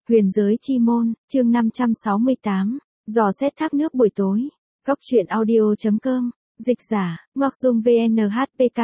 Huyền giới chi môn, chương 568, dò xét thác nước buổi tối. Góc truyện audio.com, dịch giả, Ngoặc Dung VNHPK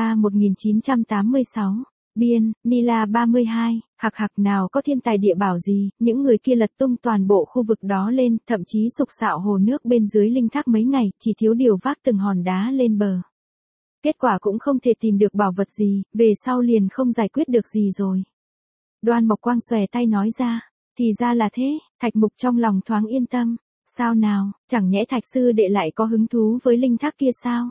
1986, biên, Nila 32, hạc nào có thiên tài địa bảo gì, những người kia lật tung toàn bộ khu vực đó lên, thậm chí sục sạo hồ nước bên dưới linh thác mấy ngày, chỉ thiếu điều vác từng hòn đá lên bờ. Kết quả cũng không thể tìm được bảo vật gì, về sau liền không giải quyết được gì rồi. Đoan Mộc Quang xòe tay nói ra. Thì ra là thế, Thạch Mục trong lòng thoáng yên tâm. Sao nào, chẳng nhẽ Thạch sư đệ lại có hứng thú với linh thác kia sao?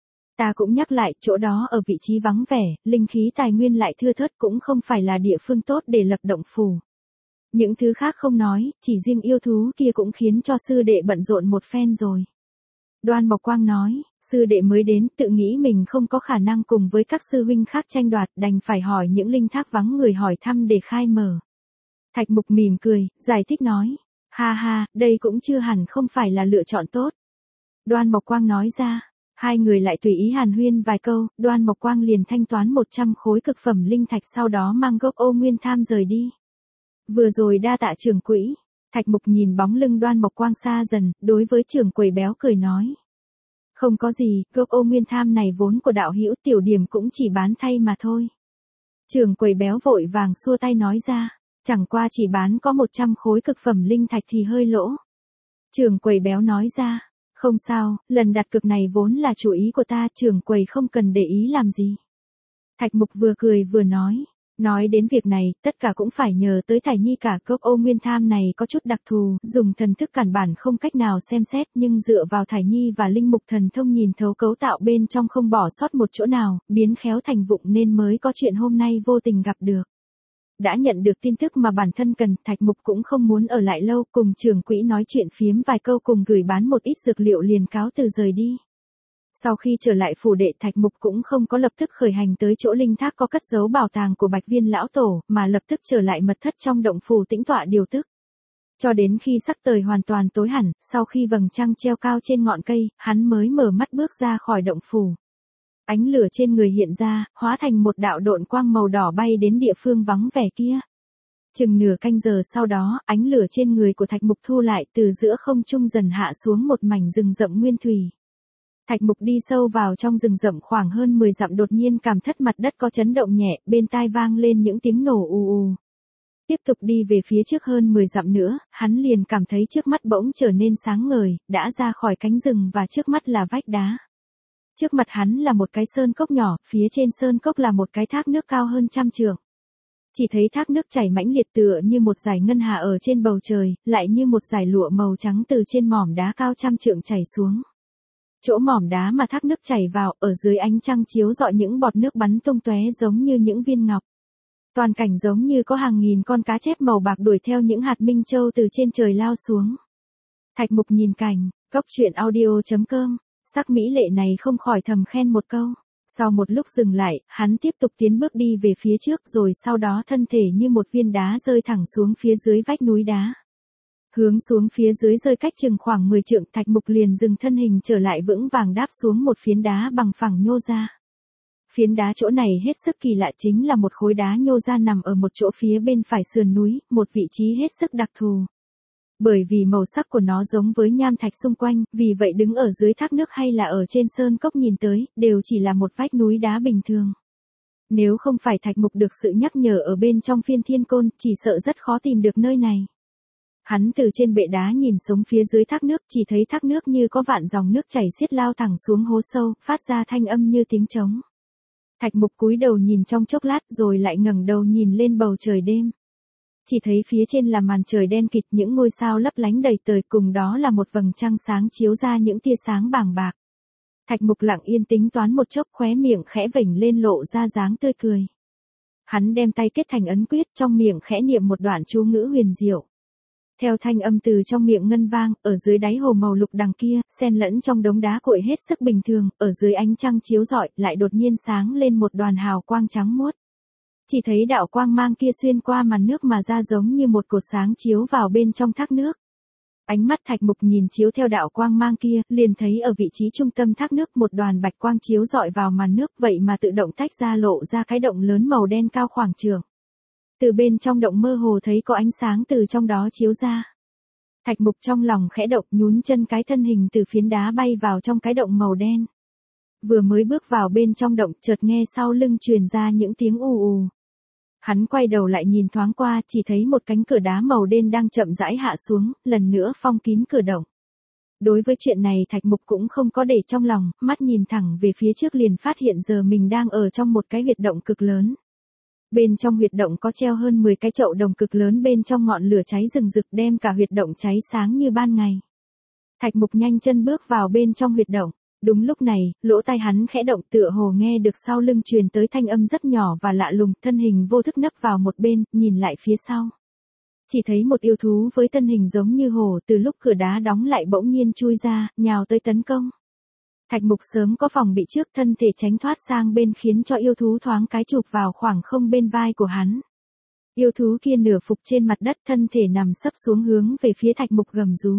Ta cũng nhắc lại, chỗ đó ở vị trí vắng vẻ, linh khí tài nguyên lại thưa thớt, cũng không phải là địa phương tốt để lập động phủ. Những thứ khác không nói, chỉ riêng yêu thú kia cũng khiến cho sư đệ bận rộn một phen rồi. Đoan Mộc Quang nói, sư đệ mới đến, tự nghĩ mình không có khả năng cùng với các sư huynh khác tranh đoạt, đành phải hỏi những linh thác vắng người hỏi thăm để khai mở. Thạch Mục mỉm cười, giải thích nói, ha ha, đây cũng chưa hẳn không phải là lựa chọn tốt. Đoan Mộc Quang nói ra, hai người lại tùy ý hàn huyên vài câu, Đoan Mộc Quang liền thanh toán 100 khối cực phẩm linh thạch, sau đó mang gốc Ô Nguyên Tham rời đi. Vừa rồi đa tạ trưởng quỹ. Thạch Mục nhìn bóng lưng Đoan Mộc Quang xa dần, đối với trưởng quầy béo cười nói. Không có gì, gốc Ô Nguyên Tham này vốn của đạo hữu, tiểu điểm cũng chỉ bán thay mà thôi. Trưởng quầy béo vội vàng xua tay nói ra. Chẳng qua chỉ bán có 100 khối cực phẩm linh thạch thì hơi lỗ. Trưởng quầy béo nói ra, không sao, lần đặt cược này vốn là chủ ý của ta, trưởng quầy không cần để ý làm gì. Thạch Mục vừa cười vừa nói đến việc này, tất cả cũng phải nhờ tới Thải Nhi cả. Cốc Ô Nguyên Tham này có chút đặc thù, dùng thần thức cản bản không cách nào xem xét, nhưng dựa vào Thải Nhi và linh mục thần thông nhìn thấu cấu tạo bên trong không bỏ sót một chỗ nào, biến khéo thành vụng nên mới có chuyện hôm nay vô tình gặp được. Đã nhận được tin tức mà bản thân cần, Thạch Mục cũng không muốn ở lại lâu, cùng trưởng quỹ nói chuyện phiếm vài câu cùng gửi bán một ít dược liệu liền cáo từ rời đi. Sau khi trở lại phủ đệ, Thạch Mục cũng không có lập tức khởi hành tới chỗ linh thác có cất giấu bảo tàng của Bạch Viên lão tổ, mà lập tức trở lại mật thất trong động phủ tĩnh tọa điều tức. Cho đến khi sắc trời hoàn toàn tối hẳn, sau khi vầng trăng treo cao trên ngọn cây, hắn mới mở mắt bước ra khỏi động phủ. Ánh lửa trên người hiện ra, hóa thành một đạo độn quang màu đỏ bay đến địa phương vắng vẻ kia. Chừng nửa canh giờ sau đó, ánh lửa trên người của Thạch Mục thu lại, từ giữa không trung dần hạ xuống một mảnh rừng rậm nguyên thủy. Thạch Mục đi sâu vào trong rừng rậm khoảng hơn 10 dặm, đột nhiên cảm thất mặt đất có chấn động nhẹ, bên tai vang lên những tiếng nổ ù ù. Tiếp tục đi về phía trước hơn 10 dặm nữa, hắn liền cảm thấy trước mắt bỗng trở nên sáng ngời, đã ra khỏi cánh rừng và trước mắt là vách đá. Trước mặt hắn là một cái sơn cốc nhỏ, phía trên sơn cốc là một cái thác nước cao hơn 100 trượng. Chỉ thấy thác nước chảy mãnh liệt tựa như một dải ngân hà ở trên bầu trời, lại như một dải lụa màu trắng từ trên mỏm đá cao 100 trượng chảy xuống. Chỗ mỏm đá mà thác nước chảy vào, ở dưới ánh trăng chiếu rọi những bọt nước bắn tung tóe giống như những viên ngọc. Toàn cảnh giống như có hàng nghìn con cá chép màu bạc đuổi theo những hạt minh châu từ trên trời lao xuống. Thạch Mục nhìn cảnh, góc truyện audio.com. Sắc mỹ lệ này không khỏi thầm khen một câu. Sau một lúc dừng lại, hắn tiếp tục tiến bước đi về phía trước, rồi sau đó thân thể như một viên đá rơi thẳng xuống phía dưới vách núi đá. Hướng xuống phía dưới rơi cách chừng khoảng 10 trượng, Thạch Mục liền dừng thân hình trở lại vững vàng đáp xuống một phiến đá bằng phẳng nhô ra. Phiến đá chỗ này hết sức kỳ lạ, chính là một khối đá nhô ra nằm ở một chỗ phía bên phải sườn núi, một vị trí hết sức đặc thù. Bởi vì màu sắc của nó giống với nham thạch xung quanh, vì vậy đứng ở dưới thác nước hay là ở trên sơn cốc nhìn tới, đều chỉ là một vách núi đá bình thường. Nếu không phải Thạch Mục được sự nhắc nhở ở bên trong Phiên Thiên Côn, chỉ sợ rất khó tìm được nơi này. Hắn từ trên bệ đá nhìn xuống phía dưới thác nước, chỉ thấy thác nước như có vạn dòng nước chảy xiết lao thẳng xuống hố sâu, phát ra thanh âm như tiếng trống. Thạch Mục cúi đầu nhìn trong chốc lát rồi lại ngẩng đầu nhìn lên bầu trời đêm. Chỉ thấy phía trên là màn trời đen kịt, những ngôi sao lấp lánh đầy trời, cùng đó là một vầng trăng sáng chiếu ra những tia sáng bàng bạc. Thạch Mục lặng yên tính toán một chốc, khóe miệng khẽ vểnh lên lộ ra dáng tươi cười. Hắn đem tay kết thành ấn quyết, trong miệng khẽ niệm một đoạn chú ngữ huyền diệu. Theo thanh âm từ trong miệng ngân vang, ở dưới đáy hồ màu lục đằng kia, xen lẫn trong đống đá cuội hết sức bình thường, ở dưới ánh trăng chiếu rọi, lại đột nhiên sáng lên một đoàn hào quang trắng muốt. Chỉ thấy đạo quang mang kia xuyên qua màn nước mà ra giống như một cột sáng chiếu vào bên trong thác nước. Ánh mắt Thạch Mục nhìn chiếu theo đạo quang mang kia, liền thấy ở vị trí trung tâm thác nước một đoàn bạch quang chiếu rọi vào màn nước, vậy mà tự động tách ra lộ ra cái động lớn màu đen cao khoảng trượng. Từ bên trong động mơ hồ thấy có ánh sáng từ trong đó chiếu ra. Thạch Mục trong lòng khẽ động, nhún chân cái thân hình từ phiến đá bay vào trong cái động màu đen. Vừa mới bước vào bên trong động, chợt nghe sau lưng truyền ra những tiếng ù ù. Hắn quay đầu lại nhìn thoáng qua, chỉ thấy một cánh cửa đá màu đen đang chậm rãi hạ xuống, lần nữa phong kín cửa động. Đối với chuyện này Thạch Mục cũng không có để trong lòng, mắt nhìn thẳng về phía trước liền phát hiện giờ mình đang ở trong một cái huyệt động cực lớn. Bên trong huyệt động có treo hơn 10 cái chậu đồng cực lớn, bên trong ngọn lửa cháy rừng rực đem cả huyệt động cháy sáng như ban ngày. Thạch Mục nhanh chân bước vào bên trong huyệt động. Đúng lúc này, lỗ tai hắn khẽ động, tựa hồ nghe được sau lưng truyền tới thanh âm rất nhỏ và lạ lùng, thân hình vô thức nấp vào một bên, nhìn lại phía sau. Chỉ thấy một yêu thú với thân hình giống như hổ từ lúc cửa đá đóng lại bỗng nhiên chui ra, nhào tới tấn công. Thạch Mục sớm có phòng bị trước, thân thể tránh thoát sang bên khiến cho yêu thú thoáng cái chụp vào khoảng không bên vai của hắn. Yêu thú kia nửa phục trên mặt đất, thân thể nằm sấp xuống hướng về phía Thạch Mục gầm rú.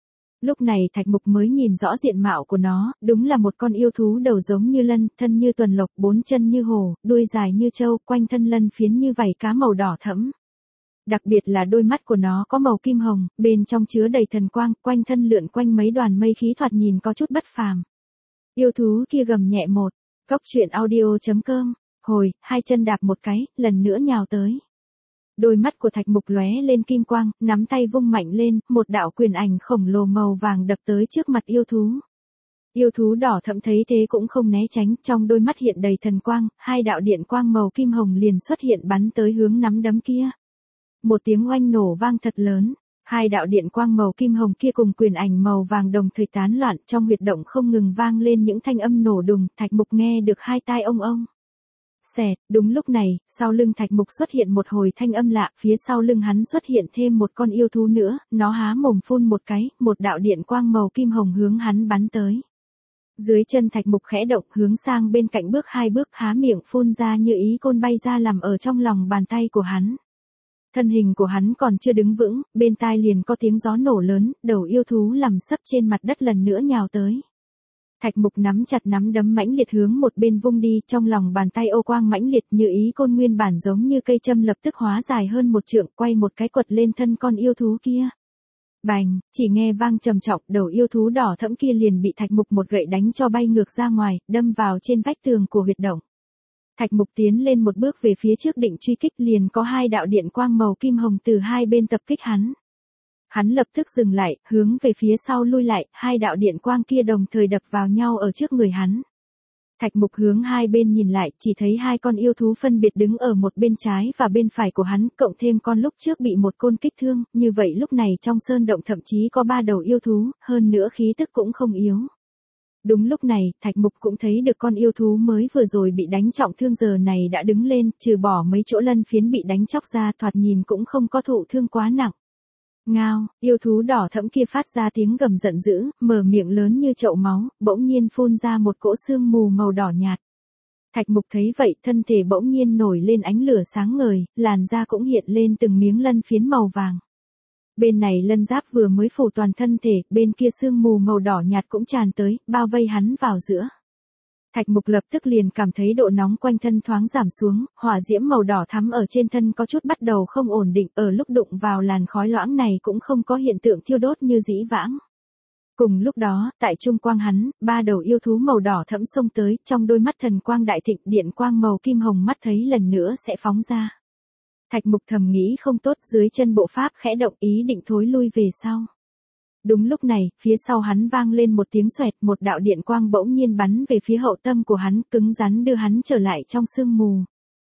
Lúc này Thạch Mục mới nhìn rõ diện mạo của nó, đúng là một con yêu thú đầu giống như lân, thân như tuần lộc, bốn chân như hổ, đuôi dài như trâu, quanh thân lân phiến như vảy cá màu đỏ thẫm. Đặc biệt là đôi mắt của nó có màu kim hồng, bên trong chứa đầy thần quang, quanh thân lượn quanh mấy đoàn mây khí thoạt nhìn có chút bất phàm. Yêu thú kia gầm nhẹ một, Cốc Truyện Audio.com, hồi, hai chân đạp một cái, lần nữa nhào tới. Đôi mắt của Thạch Mục lóe lên kim quang, nắm tay vung mạnh lên, một đạo quyền ảnh khổng lồ màu vàng đập tới trước mặt yêu thú. Yêu thú đỏ thẫm thấy thế cũng không né tránh, trong đôi mắt hiện đầy thần quang, hai đạo điện quang màu kim hồng liền xuất hiện bắn tới hướng nắm đấm kia. Một tiếng oanh nổ vang thật lớn, hai đạo điện quang màu kim hồng kia cùng quyền ảnh màu vàng đồng thời tán loạn, trong huyệt động không ngừng vang lên những thanh âm nổ đùng, Thạch Mục nghe được hai tai ông ông. Xẹt, đúng lúc này, sau lưng Thạch Mục xuất hiện một hồi thanh âm lạ, phía sau lưng hắn xuất hiện thêm một con yêu thú nữa, nó há mồm phun một cái, một đạo điện quang màu kim hồng hướng hắn bắn tới. Dưới chân Thạch Mục khẽ động, hướng sang bên cạnh bước hai bước, há miệng phun ra như ý côn bay ra làm ở trong lòng bàn tay của hắn. Thân hình của hắn còn chưa đứng vững, bên tai liền có tiếng gió nổ lớn, đầu yêu thú nằm sấp trên mặt đất lần nữa nhào tới. Thạch Mục nắm chặt nắm đấm mãnh liệt hướng một bên vung đi, trong lòng bàn tay ô quang mãnh liệt như ý côn nguyên bản giống như cây châm lập tức hóa dài hơn một trượng, quay một cái quật lên thân con yêu thú kia. Bành, chỉ nghe vang trầm trọng, đầu yêu thú đỏ thẫm kia liền bị Thạch Mục một gậy đánh cho bay ngược ra ngoài, đâm vào trên vách tường của huyệt động. Thạch Mục tiến lên một bước về phía trước định truy kích, liền có hai đạo điện quang màu kim hồng từ hai bên tập kích hắn. Hắn lập tức dừng lại, hướng về phía sau lui lại, hai đạo điện quang kia đồng thời đập vào nhau ở trước người hắn. Thạch Mục hướng hai bên nhìn lại, chỉ thấy hai con yêu thú phân biệt đứng ở một bên trái và bên phải của hắn, cộng thêm con lúc trước bị một côn kích thương, như vậy lúc này trong sơn động thậm chí có 3 đầu yêu thú, hơn nữa khí tức cũng không yếu. Đúng lúc này, Thạch Mục cũng thấy được con yêu thú mới vừa rồi bị đánh trọng thương giờ này đã đứng lên, trừ bỏ mấy chỗ lân phiến bị đánh chóc ra, thoạt nhìn cũng không có thụ thương quá nặng. Ngao, yêu thú đỏ thẫm kia phát ra tiếng gầm giận dữ, mở miệng lớn như chậu máu, bỗng nhiên phun ra một cỗ sương mù màu đỏ nhạt. Thạch Mục thấy vậy, thân thể bỗng nhiên nổi lên ánh lửa sáng ngời, làn da cũng hiện lên từng miếng lân phiến màu vàng. Bên này lân giáp vừa mới phủ toàn thân thể, bên kia sương mù màu đỏ nhạt cũng tràn tới, bao vây hắn vào giữa. Thạch Mục lập tức liền cảm thấy độ nóng quanh thân thoáng giảm xuống, hỏa diễm màu đỏ thắm ở trên thân có chút bắt đầu không ổn định, ở lúc đụng vào làn khói loãng này cũng không có hiện tượng thiêu đốt như dĩ vãng. Cùng lúc đó, tại trung quang hắn, 3 đầu yêu thú màu đỏ thẫm xông tới, trong đôi mắt thần quang đại thịnh, điện quang màu kim hồng mắt thấy lần nữa sẽ phóng ra. Thạch Mục thầm nghĩ không tốt, dưới chân bộ pháp khẽ động, ý định thối lui về sau. Đúng lúc này, phía sau hắn vang lên một tiếng xoẹt, một đạo điện quang bỗng nhiên bắn về phía hậu tâm của hắn, cứng rắn đưa hắn trở lại trong sương mù.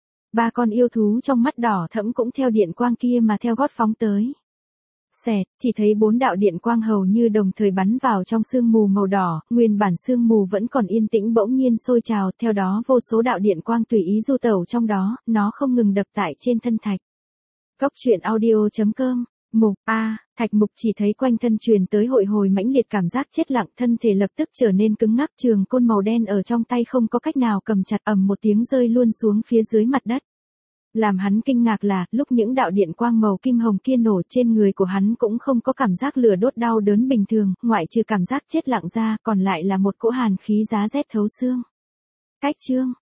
3 con yêu thú trong mắt đỏ thẫm cũng theo điện quang kia mà theo gót phóng tới. Xẹt, chỉ thấy 4 đạo điện quang hầu như đồng thời bắn vào trong sương mù màu đỏ, nguyên bản sương mù vẫn còn yên tĩnh bỗng nhiên sôi trào, theo đó vô số đạo điện quang tùy ý du tẩu trong đó, nó không ngừng đập tại trên thân Thạch. Cốc Truyện Audio.com, mục A, Thạch Mục chỉ thấy quanh thân truyền tới hội hồi mãnh liệt cảm giác chết lặng, thân thể lập tức trở nên cứng ngắc, trường côn màu đen ở trong tay không có cách nào cầm chặt, ầm một tiếng rơi luôn xuống phía dưới mặt đất. Làm hắn kinh ngạc là, lúc những đạo điện quang màu kim hồng kia nổ trên người của hắn cũng không có cảm giác lửa đốt đau đớn bình thường, ngoại trừ cảm giác chết lặng ra, còn lại là một cỗ hàn khí giá rét thấu xương. Cách chương